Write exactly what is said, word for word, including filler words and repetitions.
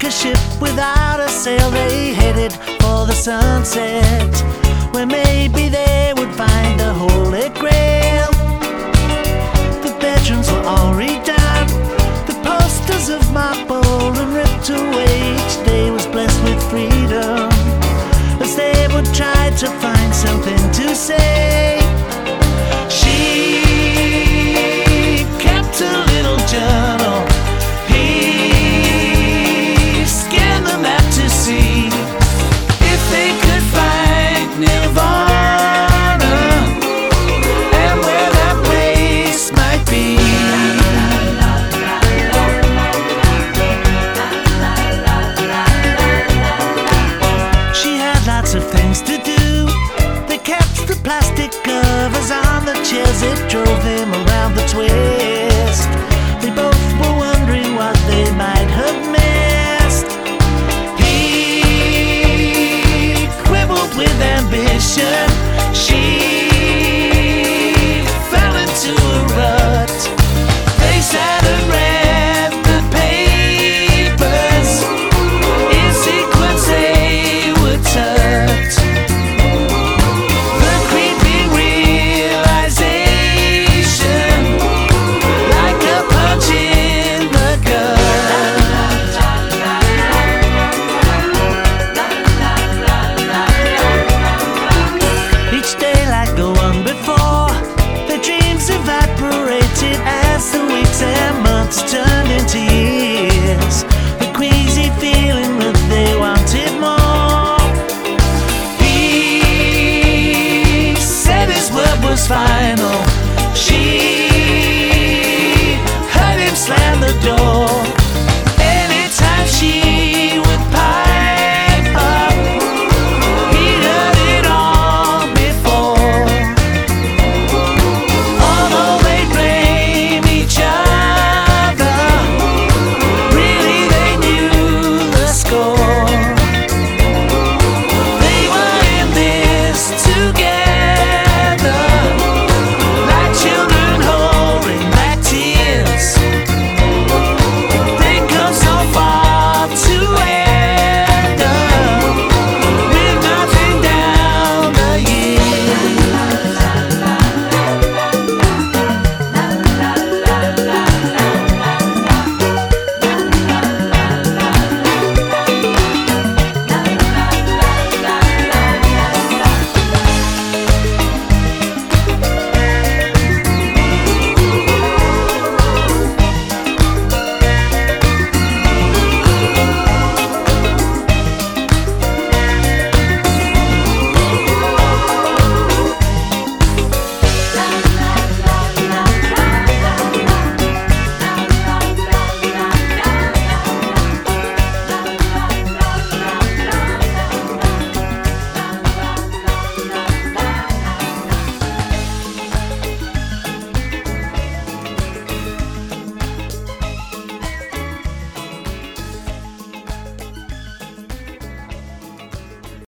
a ship without a sail, they headed for the sunset, where maybe they would find the Holy Grail. The bedrooms were all redone, the posters of marble and ripped away. Each day was blessed with freedom, as they would try to find something to say. She kept a little journal, he scanned the map to see if they could find Nirvana and where that place might be. She had lots of things to do. They kept the plastic covers on the chairs, it drove them around the twist. They both were wondering what they might have missed. He quibbled with ambition, she fell into a rut. They sat and read the papers, in sequence they would touch. The creeping realization, like a punch in the gut. Each day like the one before, their dreams evaporated as the weeks and months turned into years. The queasy feeling that they wanted more. He said his word was final, she heard him slam the door.